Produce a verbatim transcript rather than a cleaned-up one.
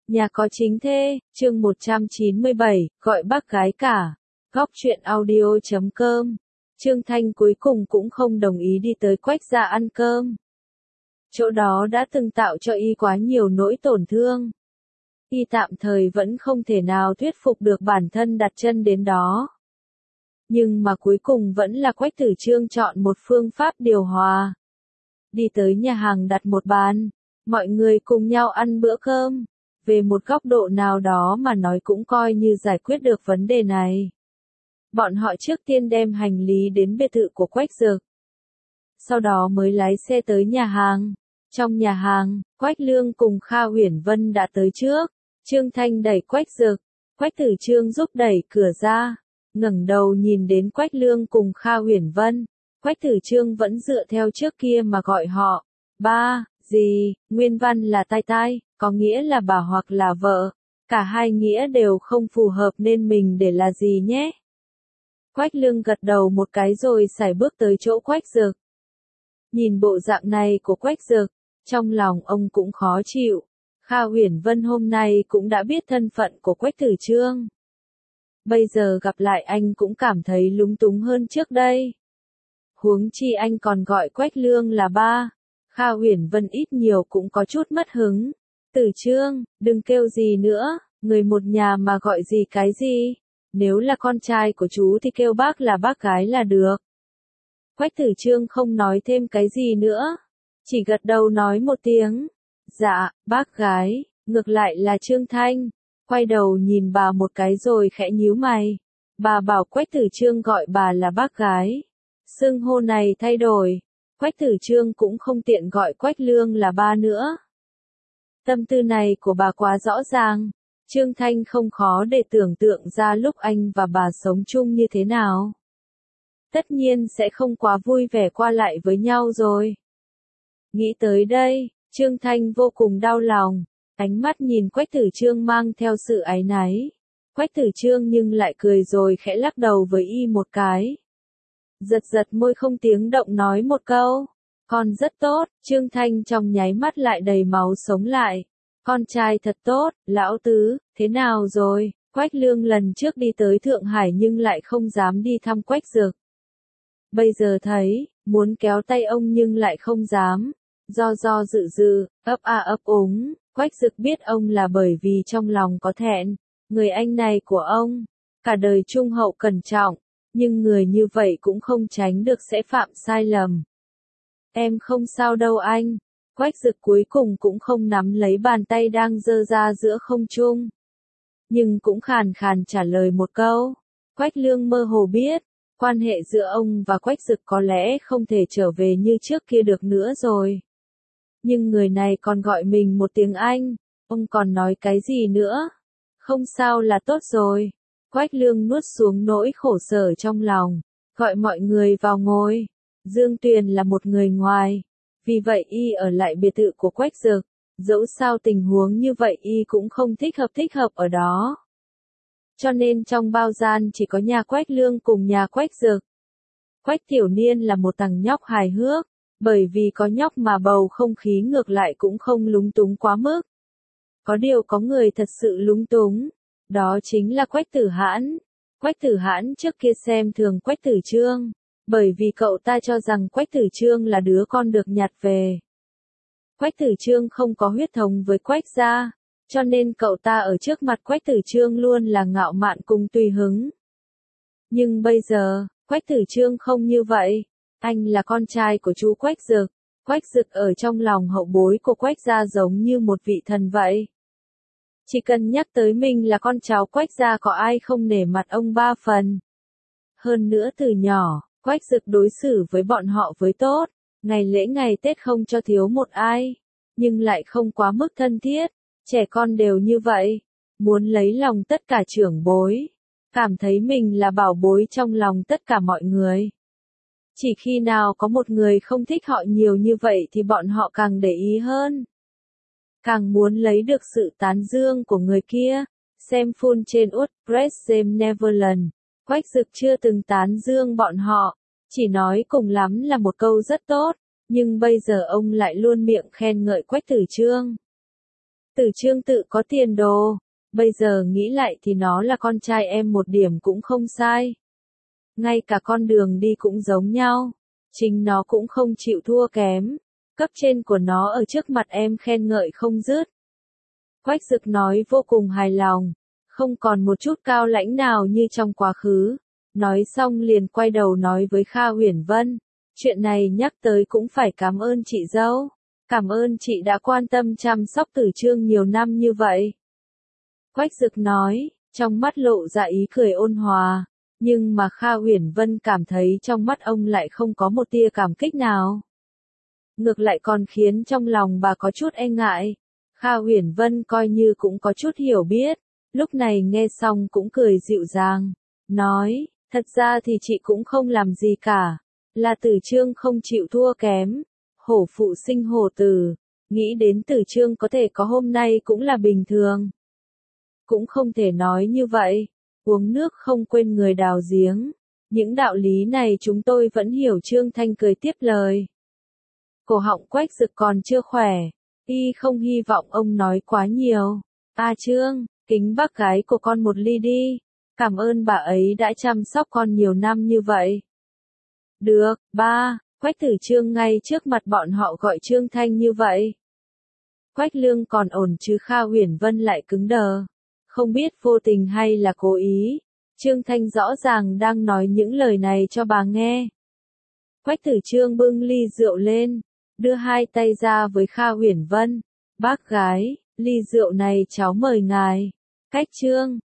Nhà có chính thê, chương một trăm chín mươi bảy, gọi bác gái cả. Góc truyện audio chấm com. Trương Thanh cuối cùng cũng không đồng ý đi tới Quách gia ăn cơm. Chỗ đó đã từng tạo cho y quá nhiều nỗi tổn thương. Y tạm thời vẫn không thể nào thuyết phục được bản thân đặt chân đến đó. Nhưng mà cuối cùng vẫn là Quách Tử Trương chọn một phương pháp điều hòa. Đi tới nhà hàng đặt một bàn, mọi người cùng nhau ăn bữa cơm. Về một góc độ nào đó mà nói cũng coi như giải quyết được vấn đề này. Bọn họ trước tiên đem hành lý đến biệt thự của Quách Dực. Sau đó mới lái xe tới nhà hàng. Trong nhà hàng, Quách Lương cùng Kha Uyển Vân đã tới trước. Trương Thanh đẩy Quách Dực. Quách Tử Trương giúp đẩy cửa ra. Ngẩng đầu nhìn đến Quách Lương cùng Kha Uyển Vân. Quách Tử Trương vẫn dựa theo trước kia mà gọi họ. Ba, gì, nguyên văn là tai tai, có nghĩa là bà hoặc là vợ. Cả hai nghĩa đều không phù hợp nên mình để là gì nhé. Quách Lương gật đầu một cái rồi sải bước tới chỗ Quách Dực. Nhìn bộ dạng này của Quách Dực, trong lòng ông cũng khó chịu. Kha Uyển Vân hôm nay cũng đã biết thân phận của Quách Tử Trương. Bây giờ gặp lại anh cũng cảm thấy lúng túng hơn trước đây. Huống chi anh còn gọi Quách Lương là ba. Kha Uyển Vân ít nhiều cũng có chút mất hứng. Tử Trương, đừng kêu gì nữa, người một nhà mà gọi gì cái gì. Nếu là con trai của chú thì kêu bác là bác gái là được. Quách Tử Trương không nói thêm cái gì nữa. Chỉ gật đầu nói một tiếng. Dạ, bác gái, ngược lại là Trương Thanh. Quay đầu nhìn bà một cái rồi khẽ nhíu mày. Bà bảo Quách Tử Trương gọi bà là bác gái. Xưng hô này thay đổi. Quách Tử Trương cũng không tiện gọi Quách Lương là ba nữa. Tâm tư này của bà quá rõ ràng. Trương Thanh không khó để tưởng tượng ra lúc anh và bà sống chung như thế nào. Tất nhiên sẽ không quá vui vẻ qua lại với nhau rồi. Nghĩ tới đây, Trương Thanh vô cùng đau lòng. Ánh mắt nhìn Quách Tử Trương mang theo sự áy náy. Quách Tử Trương nhưng lại cười rồi khẽ lắc đầu với y một cái. Giật giật môi không tiếng động nói một câu. Con rất tốt, Trương Thanh trong nháy mắt lại đầy máu sống lại. Con trai thật tốt, lão tứ, thế nào rồi? Quách Lương lần trước đi tới Thượng Hải nhưng lại không dám đi thăm Quách Dực. Bây giờ thấy, muốn kéo tay ông nhưng lại không dám. Do do dự dự, ấp a ấp úng, Quách Dực biết ông là bởi vì trong lòng có thẹn. Người anh này của ông, cả đời trung hậu cẩn trọng. Nhưng người như vậy cũng không tránh được sẽ phạm sai lầm. Em không sao đâu anh. Quách Dực cuối cùng cũng không nắm lấy bàn tay đang giơ ra giữa không trung. Nhưng cũng khàn khàn trả lời một câu. Quách Lương mơ hồ biết, quan hệ giữa ông và Quách Dực có lẽ không thể trở về như trước kia được nữa rồi. Nhưng người này còn gọi mình một tiếng anh, ông còn nói cái gì nữa? Không sao là tốt rồi. Quách Lương nuốt xuống nỗi khổ sở trong lòng, gọi mọi người vào ngồi. Dương Tuyền là một người ngoài, vì vậy y ở lại biệt thự của Quách Dực. Dẫu sao tình huống như vậy y cũng không thích hợp thích hợp ở đó. Cho nên trong bao gian chỉ có nhà Quách Lương cùng nhà Quách Dực. Quách Tiểu Niên là một thằng nhóc hài hước, bởi vì có nhóc mà bầu không khí ngược lại cũng không lúng túng quá mức. Có điều có người thật sự lúng túng. Đó chính là Quách Tử Hãn. Quách Tử Hãn trước kia xem thường Quách Tử Trương, bởi vì cậu ta cho rằng Quách Tử Trương là đứa con được nhặt về. Quách Tử Trương không có huyết thống với Quách gia, cho nên cậu ta ở trước mặt Quách Tử Trương luôn là ngạo mạn cùng tùy hứng. Nhưng bây giờ, Quách Tử Trương không như vậy. Anh là con trai của chú Quách Dực. Quách Dực ở trong lòng hậu bối của Quách gia giống như một vị thần vậy. Chỉ cần nhắc tới mình là con cháu Quách gia có ai không nể mặt ông ba phần. Hơn nữa từ nhỏ, Quách Dực đối xử với bọn họ với tốt, ngày lễ ngày Tết không cho thiếu một ai, nhưng lại không quá mức thân thiết, trẻ con đều như vậy, muốn lấy lòng tất cả trưởng bối, cảm thấy mình là bảo bối trong lòng tất cả mọi người. Chỉ khi nào có một người không thích họ nhiều như vậy thì bọn họ càng để ý hơn. Càng muốn lấy được sự tán dương của người kia. Xem full trên WordPress James Neverland. Quách Dực chưa từng tán dương bọn họ. Chỉ nói cùng lắm là một câu rất tốt. Nhưng bây giờ ông lại luôn miệng khen ngợi Quách Tử Trương. Tử Trương tự có tiền đồ, bây giờ nghĩ lại thì nó là con trai em một điểm cũng không sai. Ngay cả con đường đi cũng giống nhau, chính nó cũng không chịu thua kém, cấp trên của nó ở trước mặt em khen ngợi không dứt. Quách Dực nói vô cùng hài lòng, không còn một chút cao lãnh nào như trong quá khứ. Nói xong liền quay đầu nói với Kha Uyển Vân, chuyện này nhắc tới cũng phải cảm ơn chị dâu, cảm ơn chị đã quan tâm chăm sóc Tử Trương nhiều năm như vậy. Quách Dực nói, trong mắt lộ ra ý cười ôn hòa, nhưng mà Kha Uyển Vân cảm thấy trong mắt ông lại không có một tia cảm kích nào. Ngược lại còn khiến trong lòng bà có chút e ngại. Kha Uyển Vân coi như cũng có chút hiểu biết, lúc này nghe xong cũng cười dịu dàng, nói, thật ra thì chị cũng không làm gì cả, là Tử Trương không chịu thua kém, hổ phụ sinh hổ tử, nghĩ đến Tử Trương có thể có hôm nay cũng là bình thường. Cũng không thể nói như vậy, uống nước không quên người đào giếng, những đạo lý này chúng tôi vẫn hiểu. Trương Thanh cười tiếp lời. Cổ họng Quách Dực còn chưa khỏe, y không hy vọng ông nói quá nhiều. A Trương, kính bác gái của con một ly đi, cảm ơn bà ấy đã chăm sóc con nhiều năm như vậy. Được, ba, Quách Tử Trương ngay trước mặt bọn họ gọi Trương Thanh như vậy. Quách Lương còn ổn chứ Kha Uyển Vân lại cứng đờ, không biết vô tình hay là cố ý. Trương Thanh rõ ràng đang nói những lời này cho bà nghe. Quách Tử Trương bưng ly rượu lên, đưa hai tay ra với Kha Uyển Vân, bác gái, ly rượu này cháu mời ngài. Cách Trương,